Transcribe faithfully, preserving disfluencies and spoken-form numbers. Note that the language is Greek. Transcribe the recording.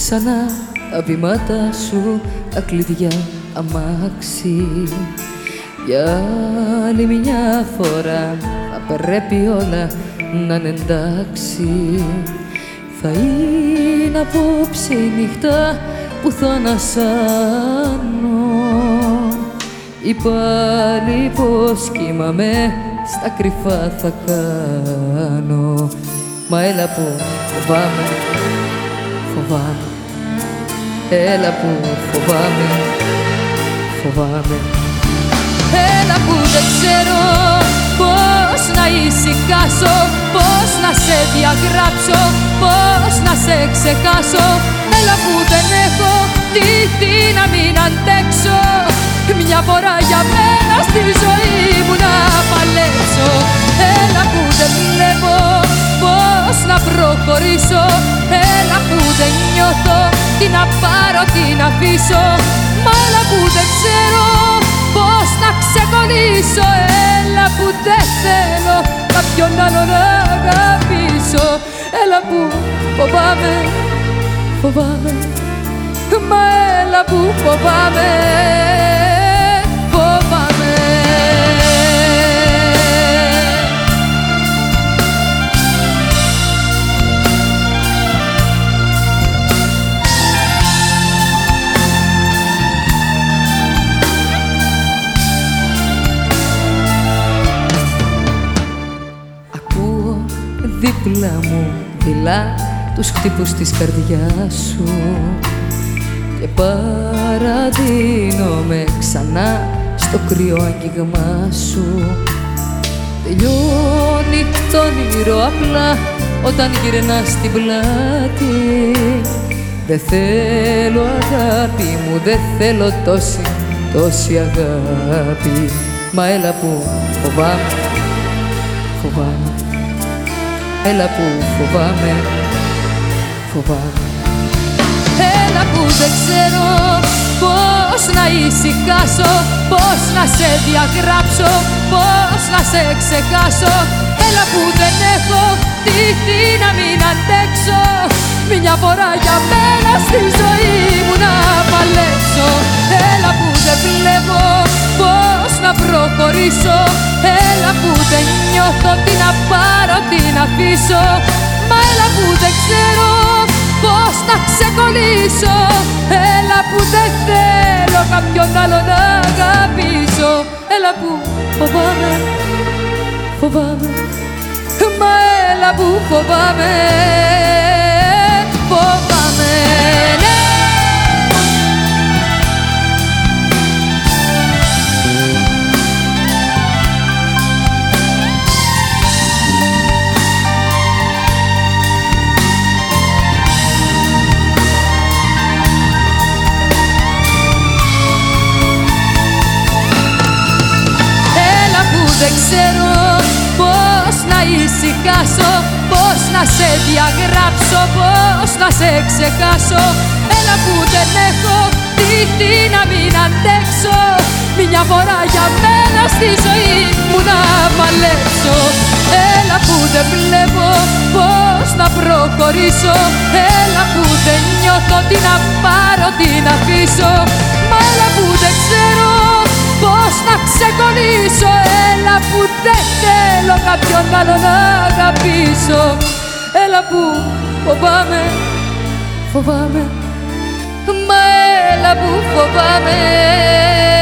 ξανά τα βήματα σου, τα κλειδιά αμάξι. Για άλλη μια φορά θα πρέπει όλα να είναι εντάξει. Θα είναι απόψε η νύχτα που θα ανασάνω, ή πάλι πως κοιμάμαι στα κρυφά θα κάνω. Μα έλα που φοβάμαι, φοβάμαι, έλα που φοβάμαι, φοβάμαι. Έλα που δεν ξέρω πώς να ησυχάσω, πώς να σε διαγράψω, πώς να σε ξεχάσω. Έλα που δεν έχω τη δύναμη να αντέξω, μια φορά για μένα στη ζωή μου να παλέψω. Έλα που δεν βλέπω πώς να προχωρήσω, έλα που δεν νιώθω τι να πάρω, τι να αφήσω. Μα έλα που δεν ξέρω πώς να ξεκολλήσω, έλα που δεν θέλω κάποιον άλλο να αγαπήσω. Έλα που φοβάμαι, φοβάμαι, μα έλα που φοβάμαι, φοβάμαι. Ακούω δίπλα μου δειλά τους χτύπους της καρδιάς σου και παραδίνομαι ξανά στο κρύο άγγιγμά σου. Τελειώνει το όνειρο απλά όταν γυρνάς στην πλάτη. Δεν θέλω αγάπη μου, δεν θέλω τόση, τόση αγάπη. Μα έλα που φοβάμαι, φοβάμαι, έλα που φοβάμαι, φοβάμαι. Έλα που δεν ξέρω πώς να ησυχάσω, πώς να σε διαγράψω, πώς να σε ξεχάσω. Έλα που δεν έχω τη δύναμη να αντέξω, μια φορά για μένα στη ζωή μου να παλέψω. Έλα που δεν βλέπω πώς να προχωρήσω, έλα που δεν νιώθω τι να πάρω, τι να αφήσω. Μα έλα που δεν ξέρω πώς να ξεκολλήσω, έλα που δεν θέλω κάποιον άλλο να αγαπήσω. Έλα που φοβάμαι, φοβάμαι, μα έλα που φοβάμαι, φοβάμαι, ναι. Δεν ξέρω πώς να ησυχάσω, πώς να σε διαγράψω, πώς να σε ξεχάσω. Έλα που δεν έχω τη δύναμη να αντέξω, μια φορά για μένα στη ζωή μου να παλέψω. Έλα που δεν βλέπω πώς να προχωρήσω, έλα που δεν νιώθω τι να πάρω, τι να αφήσω. Μα έλα που δεν ξέρω πώς να ξεκολλήσω, έλα που δεν θέλω κάποιον άλλο να αγαπήσω. Έλα που φοβάμαι, φοβάμαι, μα έλα που φοβάμαι.